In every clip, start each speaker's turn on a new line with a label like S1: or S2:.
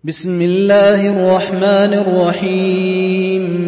S1: بسم الله الرحمن الرحيم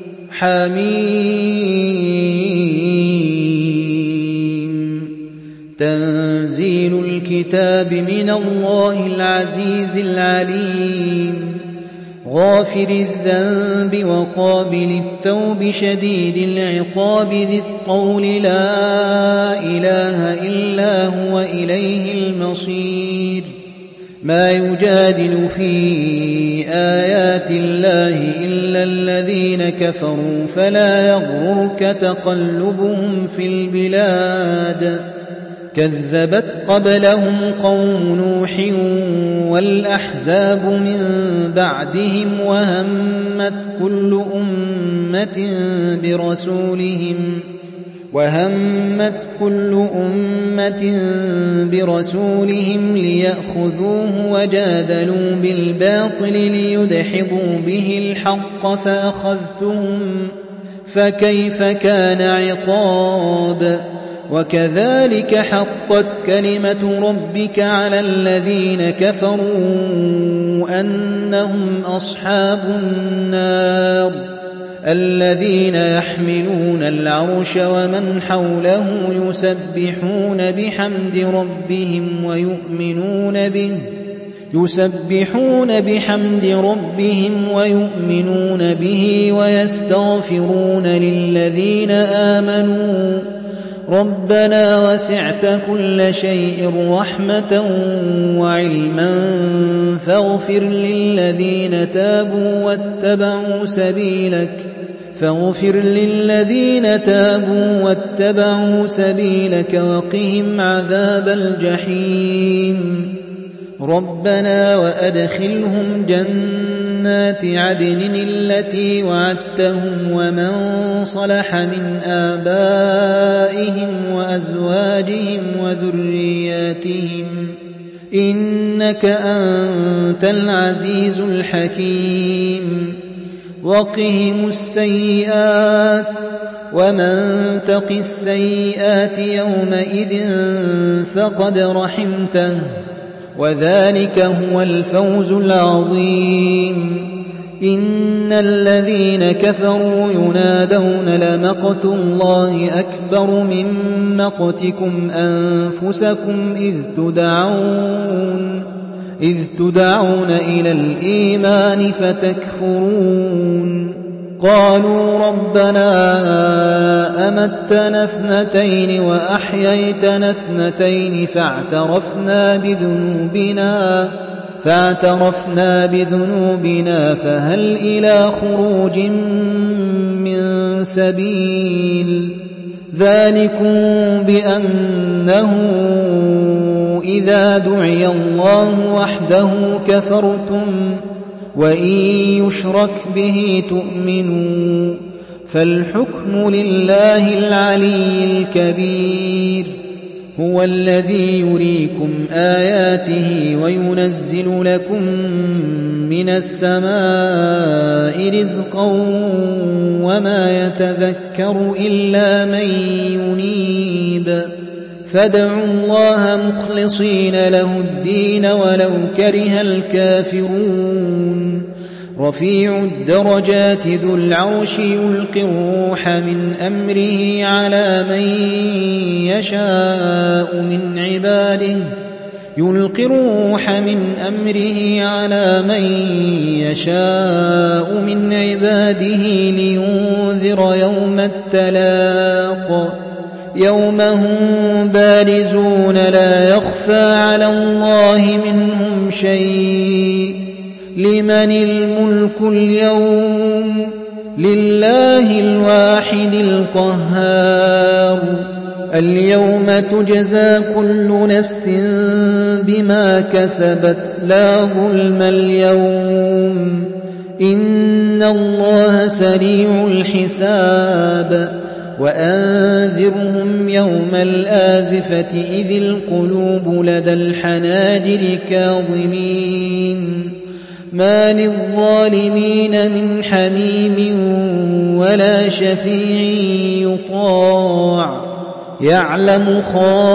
S1: حميم تنزيل الكتاب من الله العزيز العليم غافر الذنب وقابل التوب شديد العقاب ذي الطول لا إله إلا هو إليه المصير ما يجادل في آيات الله إلا الذين كفروا فلا يغررك تقلبهم في البلاد كذبت قبلهم قوم نوح والأحزاب من بعدهم وهمت كل أمة برسولهم ليأخذوه وجادلوا بالباطل ليدحضوا به الحق فأخذتهم فكيف كان عقاب وكذلك حقت كلمة ربك على الذين كفروا أنهم أصحاب النار الذين يحملون العرش ومن حوله يسبحون بحمد ربهم ويؤمنون به ويستغفرون للذين آمنوا ربنا وسعت كل شيء رحمة وعلما فاغفر للذين تابوا واتبعوا سبيلك وقهم عذاب الجحيم ربنا وأدخلهم جنات عدن التي وعدتهم ومن صلح من آبائهم وأزواجهم وذرياتهم إنك أنت العزيز الحكيم وقهم السيئات ومن تق السيئات يومئذ فقد رحمته وذلك هو الفوز العظيم إن الذين كفروا ينادون لمقت الله أكبر من مقتكم أنفسكم إذ تدعون إلى الإيمان فتكفرون قالوا ربنا أمتنا اثنتين وأحييتنا اثنتين فاعترفنا بذنوبنا فهل إلى خروج من سبيل ذلكم بأنه إذا دعي الله وحده كفرتم وإن يشرك به تؤمنوا فالحكم لله العلي الكبير هو الذي يريكم آياته وينزل لكم من السماء رزقا وما يتذكر إلا من ينيب فادعوا الله مخلصين له الدين ولو كره الكافرون رفيع الدرجات ذو العرش يلقي الروح من أمره على من يشاء من عباده لينذر يوم التلاق يوم هم بارزون لا يخفى على الله منهم شيء لمن الملك اليوم لله الواحد القهار اليوم تجزى كل نفس بما كسبت لا ظلم اليوم إن الله سريع الحساب وأنذرهم يوم الآزفة إذ القلوب لدى الحناجر كاظمين ما للظالمين من حميم ولا شفيع يطاع يعلم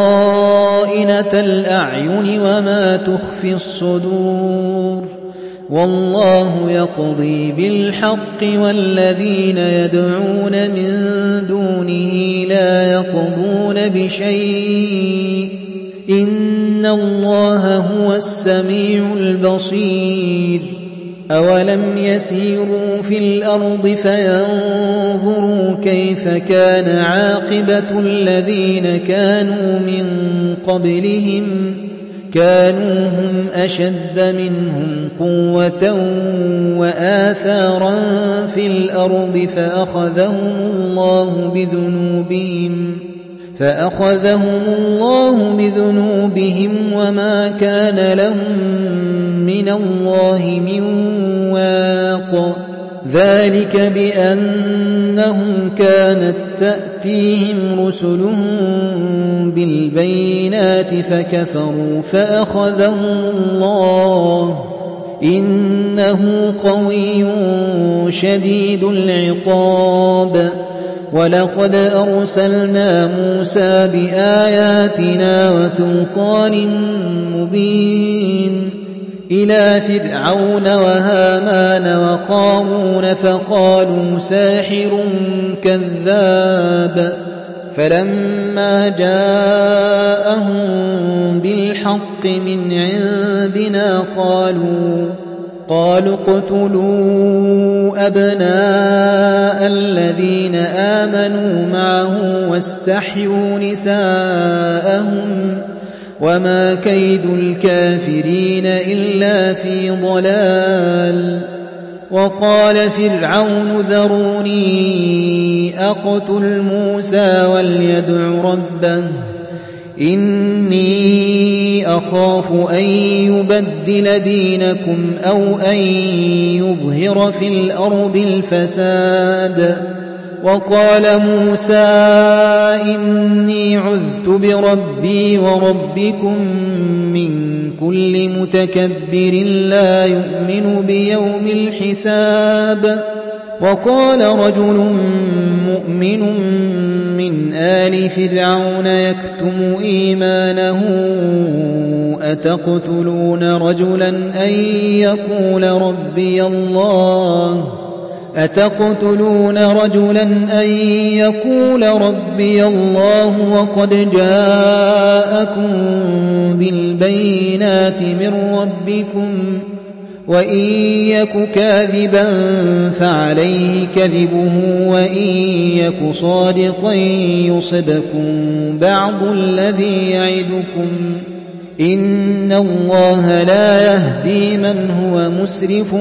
S1: خائنة الأعين وما تخفي الصدور والله يقضي بالحق والذين يدعون من دونه لا يقضون بشيء إن الله هو السميع البصير أولم يسيروا في الأرض فينظروا كيف كان عاقبة الذين كانوا من قبلهم كانوا هم أشد منهم قوة وآثارا في الأرض فأخذهم الله بذنوبهم وما كان لهم من الله من واق ذلك بأنهم كانت تأتيهم رسلهم بالبينات فكفروا فأخذهم الله إنه قوي شديد العقاب ولقد أرسلنا موسى بآياتنا وسلطان مبين إلى فرعون وهامان وقارون فقالوا ساحر كذاب فلما جاءهم بالحق من عندنا قالوا اقتلوا أبناء الذين آمنوا معه واستحيوا نساءهم وما كيد الكافرين إلا في ضلال وقال فرعون ذروني أقتل موسى وليدع ربه إني أخاف أن يبدل دينكم أو أن يظهر في الأرض الفساد وقال موسى إني عذت بربي وربكم من كل متكبر لا يؤمن بيوم الحساب وقال رجل مؤمن من آل فرعون يكتم إيمانه أتقتلون رجلا أن يقول ربي الله وقد جاءكم بالبينات من ربكم وإن يك كاذبا فعليه كذبه وإن يك صادقا يصبكم بعض الذي يعدكم إن الله لا يهدي من هو مسرف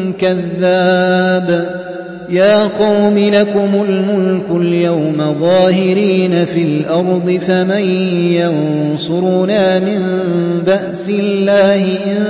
S1: كذاب يا قوم لكم الملك اليوم ظاهرين في الأرض فمن ينصرنا من بأس الله إن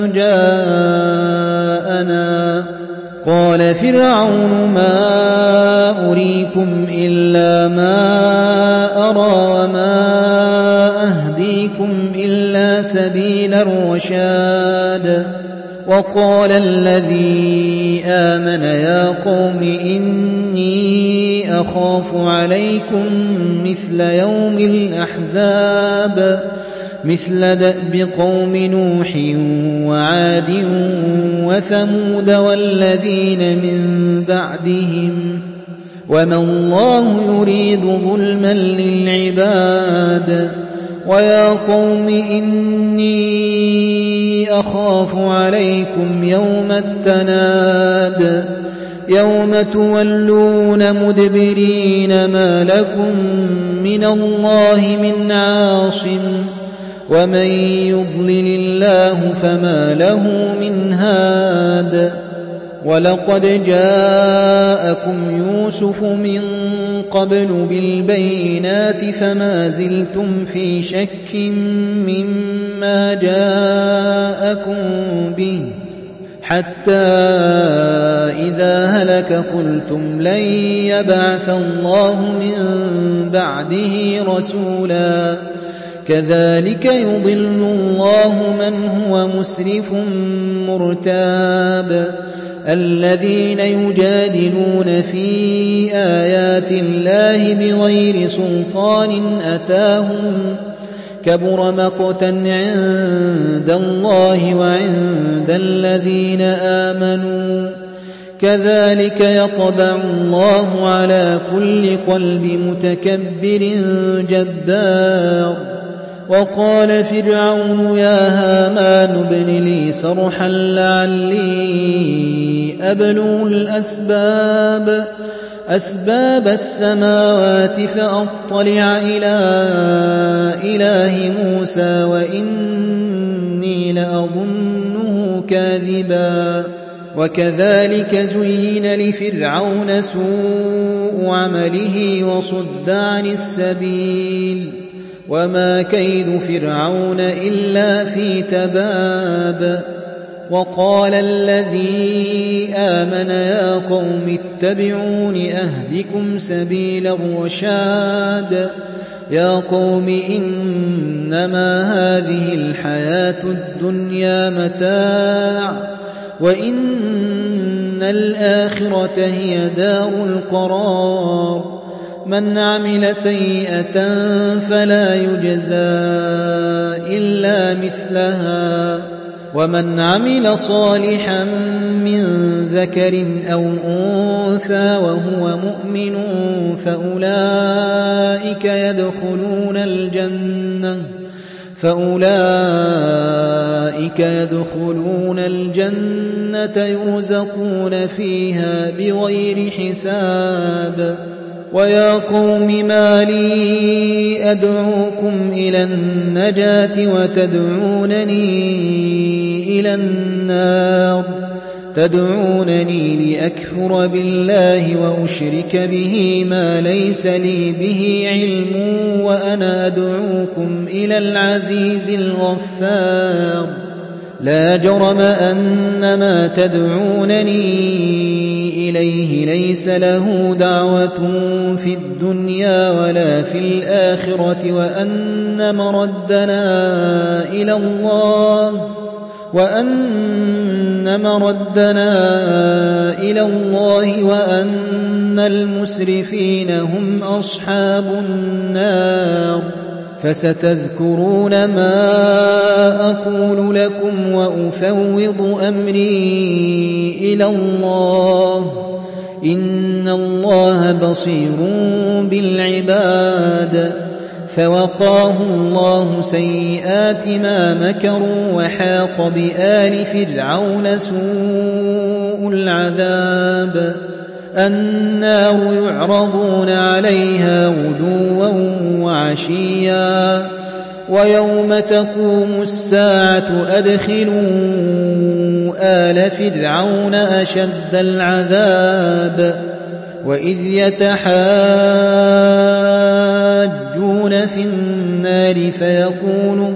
S1: جاءنا قال فرعون ما أريكم إلا ما أرى وما أهديكم إلا سبيل الرشاد وقال الذي آمن يا قوم إني أخاف عليكم مثل يوم الأحزاب مثل دأب قوم نوح وعاد وثمود والذين من بعدهم وما الله يريد ظلما للعباد ويا قوم إني أخاف عليكم يوم التناد يوم تولون مدبرين ما لكم من الله من عاصم ومن يضلل الله فما له من هاد ولقد جاءكم يوسف من قبل بالبينات فما زلتم في شك مما جاءكم به حتى إذا هلك قلتم لن يبعث الله من بعده رسولا كذلك يضل الله من هو مسرف مرتاب الذين يجادلون في آيات الله بغير سلطان أتاهم كبر مقتا عند الله وعند الذين آمنوا كذلك يطبع الله على كل قلب متكبر جبار وقال فرعون يا هامان ابن لي صرحا لعلي أبلغ أسباب السماوات فأطلع إلى إله موسى وإني لأظنه كاذبا وكذلك زين لفرعون سوء عمله وصد عن السبيل وما كيد فرعون إلا في تباب وقال الذي آمن يا قوم اتبعون أهدكم سبيل الرشاد يا قوم إنما هذه الحياة الدنيا متاع وإن الآخرة هي دار القرار من عمل سيئة فلا يجزى إلا مثلها ومن عمل صالحا من ذكر أو أنثى وهو مؤمن فأولئك يدخلون الجنة يرزقون فيها بغير حساب ويا قوم ما لي أدعوكم إلى النجاة وتدعونني إلى النار تدعونني لأكفر بالله وأشرك به ما ليس لي به علم وأنا أدعوكم إلى العزيز الغفار لا جرم أن ما تدعونني إليه ليس له دعوة في الدنيا ولا في الآخرة وأن مردنا إلى الله وأن المسرفين هم أصحاب النار فستذكرون ما أقول لكم وأفوض أمري إلى الله إن الله بصير بالعباد فوقاه الله سيئات ما مكروا وحاق بآل فرعون سوء العذاب النار يعرضون عليها غدوا وعشيا ويوم تقوم الساعة أدخلوا آل فرعون أشد العذاب وإذ يتحاجون في النار فيقول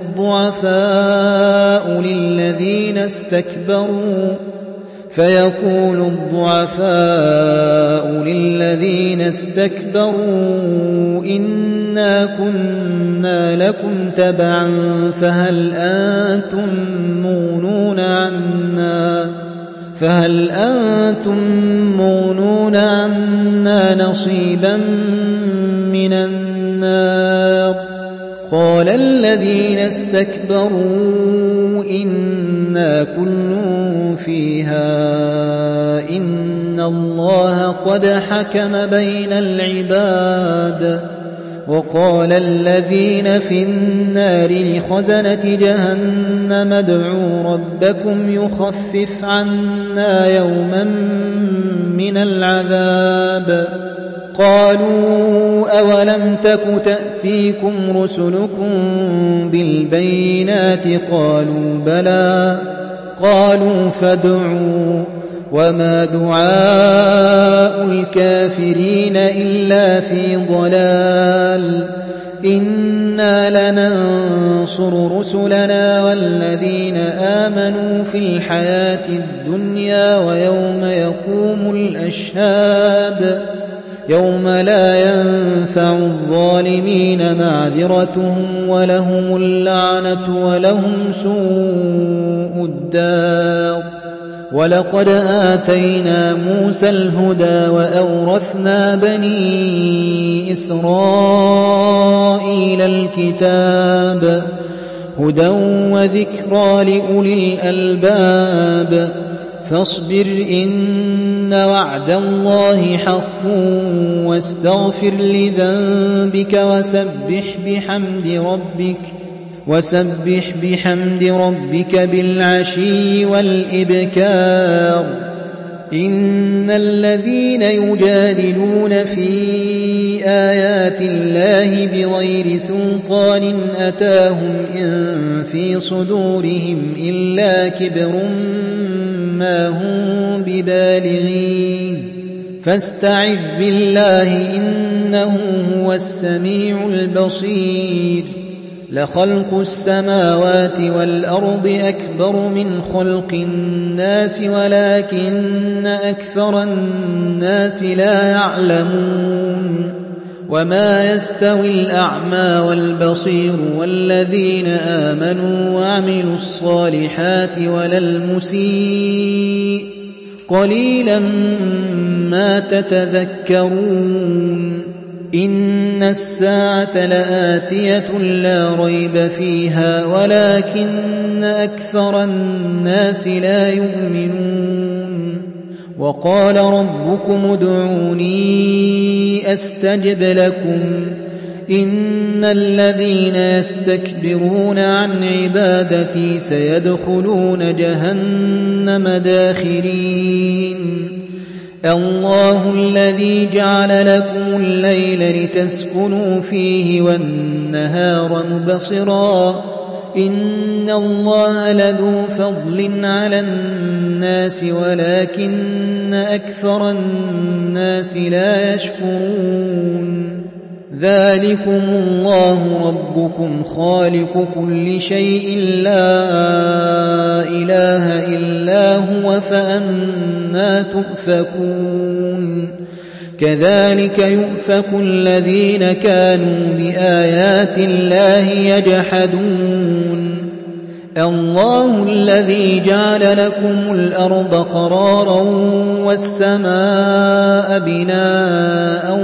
S1: الضعفاء للذين استكبروا إنا كنا لكم تبعا فهل أنتم مغنون عنا نصيبا من النار قال الذين استكبروا إنا كل فيها إن الله قد حكم بين العباد وقال الذين في النار لخزنة جهنم ادعوا ربكم يخفف عنا يوما من العذاب قالوا أولم تك تأتيكم رسلكم بالبينات قالوا بلى قالوا فادعوا وما دعاء الكافرين إلا في ضلال إنا لننصر رسلنا والذين آمنوا في الحياة الدنيا ويوم يقوم الأشهاد يوم لا ينفع الظالمين معذرتهم ولهم اللعنة ولهم سوء الدار ولقد آتينا موسى الهدى وأورثنا بني إسرائيل الكتاب هدى وذكرى لأولي الألباب فاصبر إن وعد الله حق واستغفر لذنبك وسبح بحمد ربك بالعشي والإبكار إن الذين يجادلون في آيات الله بغير سلطان أتاهم إن في صدورهم إلا كبر ما هم ببالغين فاستعذ بالله إنه هو السميع البصير لخلق السماوات والأرض أكبر من خلق الناس ولكن أكثر الناس لا يعلمون وما يستوي الأعمى والبصير والذين آمنوا وعملوا الصالحات ولا المسيء قليلا ما تتذكرون إن الساعة لآتية لا ريب فيها ولكن أكثر الناس لا يؤمنون وقال ربكم ادعوني أستجب لكم إن الذين يستكبرون عن عبادتي سيدخلون جهنم داخرين الله الذي جعل لكم الليل لتسكنوا فيه والنهار مبصرا إن الله لذو فضل على الناس ولكن أكثر الناس لا يشكرون ذلكم الله ربكم خالق كل شيء لا إله إلا هو فأنى تؤفكون كذلك يؤفك الذين كانوا بآيات الله يجحدون الله الذي جعل لكم الأرض قرارا والسماء بناء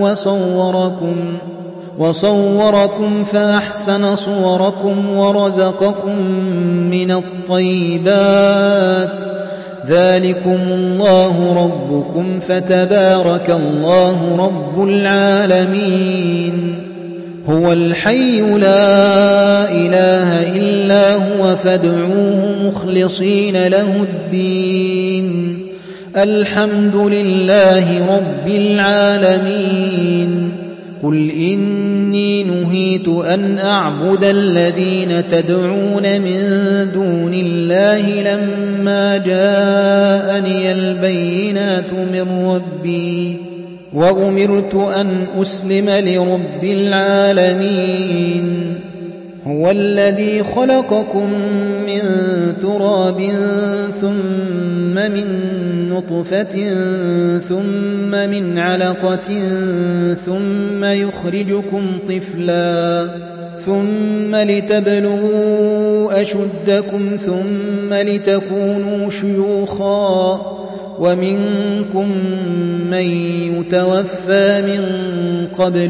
S1: وصوركم فأحسن صوركم ورزقكم من الطيبات ذلكم الله ربكم فتبارك الله رب العالمين هو الحي لا إله إلا هو فادعوه مخلصين له الدين الحمد لله رب العالمين قل إني نهيت أن أعبد الذين تدعون من دون الله لما جاءني البينات من ربي وأمرت أن أسلم لرب العالمين هو الذي خلقكم من تراب ثم من نطفة ثم من علقة ثم يخرجكم طفلا ثم لتبلغوا أشدكم ثم لتكونوا شيوخا ومنكم من يتوفى من قبل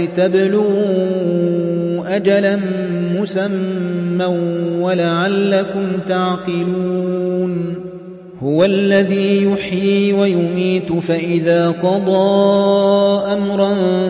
S1: ولتبلغوا أجلا مسمى ولعلكم تعقلون هو الذي يحيي ويميت فإذا قضى أمرا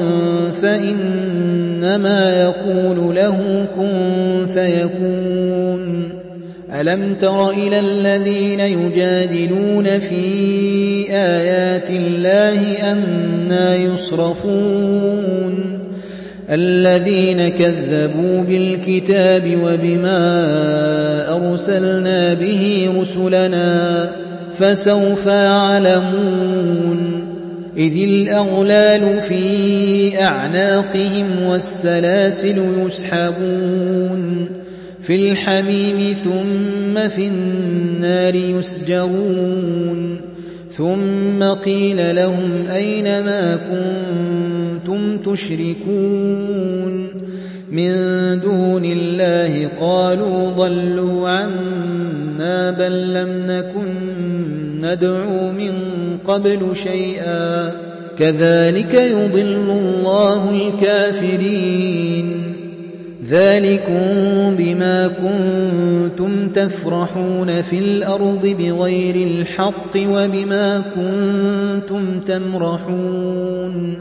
S1: فإنما يقول له كن فيكون ألم تر إلى الذين يجادلون في آيات الله أنى يصرفون الذين كذبوا بالكتاب وبما أرسلنا به رسلنا فسوف يعلمون إذ الأغلال في أعناقهم والسلاسل يسحبون في الحميم ثم في النار يسجرون ثم قيل لهم أين ما كنتم تشركون من دون الله قالوا ضلوا عنا بل لم نكن ندعو من قبل شيئا كذلك يضل الله الكافرين ذلكم بما كنتم تفرحون في الأرض بغير الحق وبما كنتم تمرحون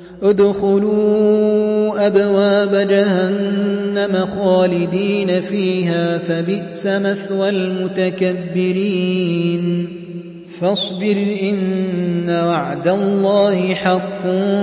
S1: ادخلوا أبواب جهنم خالدين فيها فبئس مثوى المتكبرين فاصبر إن وعد الله حق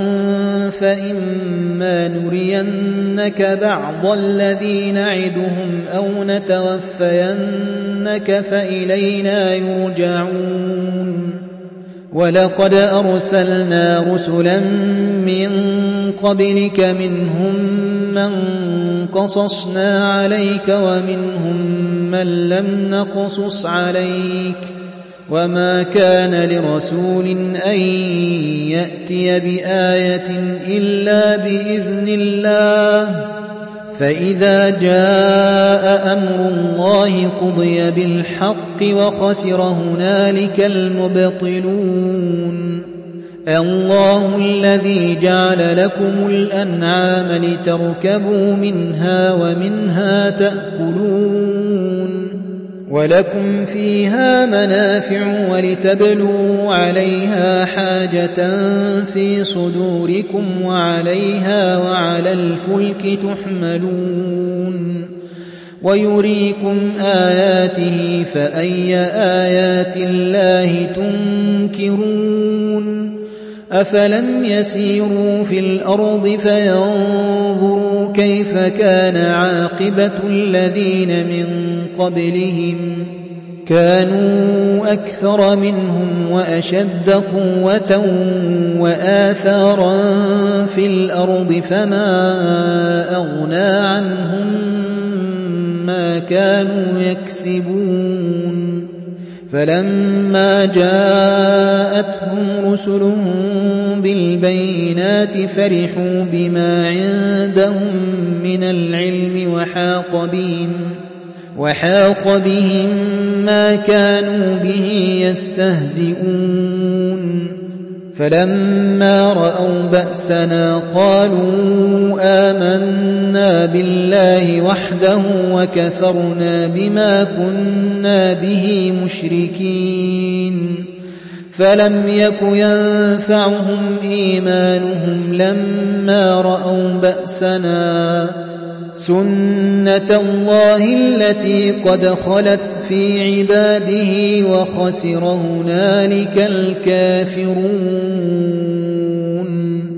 S1: فإما نرينك بعض الذي نعدهم أو نتوفينك فإلينا يرجعون ولقد أرسلنا رسلا من قبلك منهم من قصصنا عليك ومنهم من لم نقصص عليك وما كان لرسول أن يأتي بآية إلا بإذن الله فإذا جاء أمر الله قضي بالحق وخسر هنالك المبطلون الله الذي جعل لكم الأنعام لتركبوا منها ومنها تأكلون ولكم فيها منافع ولتبلوا عليها حاجة في صدوركم وعليها وعلى الفلك تحملون ويريكم آياته فأي آيات الله تنكرون أفلم يسيروا في الأرض فينظروا كيف كان عاقبة الذين من قبلهم كانوا أكثر منهم وأشد قوة وآثارا في الأرض فما أغنى عنهم ما كانوا يكسبون فلما جاءتهم رسلهم بالبينات فرحوا بما عندهم من العلم وحاق بهم ما كانوا به يستهزئون فلما رأوا بأسنا قالوا آمنا بالله وحده وكفرنا بما كنا به مشركين فلم يك ينفعهم إيمانهم لما رأوا بأسنا سنة الله التي قد خلت في عباده وخسر هنالك الكافرون